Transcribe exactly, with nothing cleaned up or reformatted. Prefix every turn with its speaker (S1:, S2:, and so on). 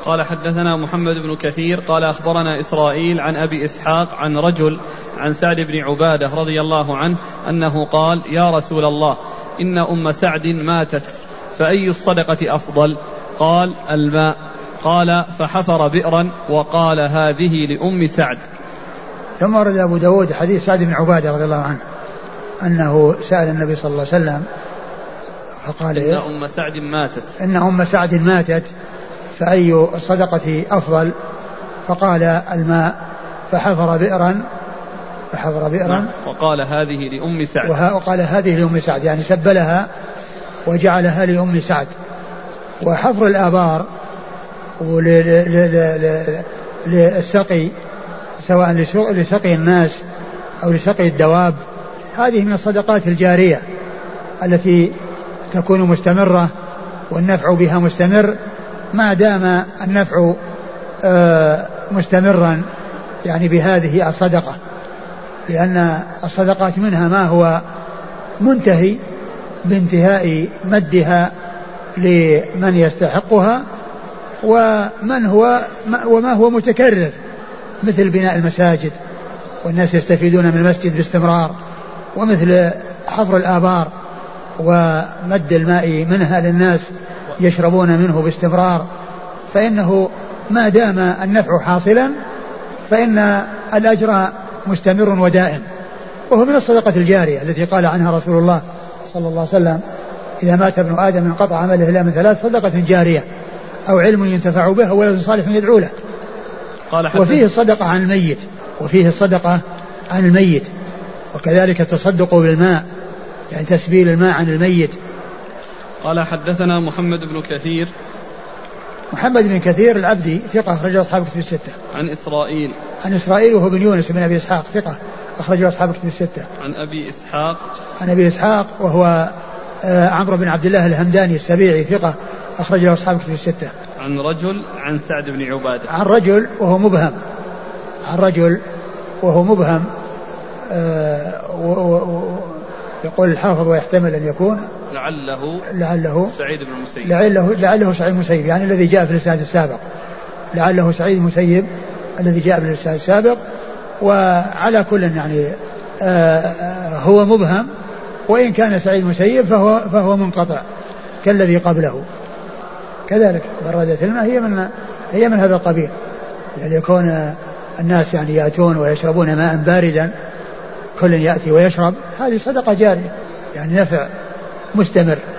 S1: قال حدثنا محمد بن كثير قال أخبرنا إسرائيل عن أبي إسحاق عن رجل عن سعد بن عبادة رضي الله عنه أنه قال يا رسول الله إن أم سعد ماتت فأي الصدقة أفضل؟ قال الماء. قال فحفر بئرا وقال هذه لأم سعد.
S2: ثم ورد أبو داود حديث سعد بن عبادة رضي الله عنه أنه سأل النبي صلى الله عليه وسلم فقال
S1: إن أم سعد ماتت
S2: إن أم سعد ماتت فأي الصدقة أفضل؟ فقال الماء. فحفر بئرا فحفر بئرا
S1: وقال هذه لأم سعد
S2: وقال هذه لأم سعد يعني سبلها وجعلها لأم سعد. وحفر الآبار للسقي سواء لسقي الناس أو لسقي الدواب هذه من الصدقات الجارية التي تكون مستمرة والنفع بها مستمر ما دام النفع مستمرا يعني بهذه الصدقة، لأن الصدقات منها ما هو منتهي بانتهاء مدها لمن يستحقها ومن هو وما هو متكرر مثل بناء المساجد والناس يستفيدون من المسجد باستمرار، ومثل حفر الآبار ومد الماء منها للناس يشربون منه باستمرار، فإنه ما دام النفع حاصلا فإن الأجر مستمر ودائم، وهو من الصدقة الجارية التي قال عنها رسول الله صلى الله عليه وسلم إذا مات ابن آدم انقطع عمله إلا من ثلاث: صدقة جارية أو علم ينتفع به أو ولد صالح يدعو له. وفيه الصدقة عن الميت وفيه الصدقة عن الميت وكذلك التصدق بالماء يعني تسبيل الماء عن الميت.
S1: قال حدثنا محمد بن كثير
S2: محمد بن كثير العبدي ثقة أخرجه أصحاب كتب الستة.
S1: عن إسرائيل
S2: عن إسرائيل وهو بن يونس بن أبي إسحاق ثقة أخرجه أصحاب كتب الستة.
S1: عن أبي إسحاق
S2: عن أبي إسحاق وهو آه عمرو بن عبد الله الهمداني السبيعي ثقة أخرجه أصحاب كتب الستة.
S1: عن رجل عن سعد بن عبادة
S2: عن رجل وهو مبهم عن رجل وهو مبهم آه و و يقول الحافظ ويحتمل أن يكون
S1: لعله
S2: لعله
S1: سعيد بن المسيب
S2: لعله لعله سعيد المسيب يعني الذي جاء في الإسناد السابق لعله سعيد المسيب الذي جاء في الإسناد السابق. وعلى كل يعني آه هو مبهم وإن كان سعيد المسيب فهو فهو منقطع كالذي قبله. كذلك بردة الماء هي من هي من هذا القبيل يعني يكون الناس يعني يأتون ويشربون ماء باردا كل يأتي ويشرب هذه صدقة جارية يعني نفع مستمر.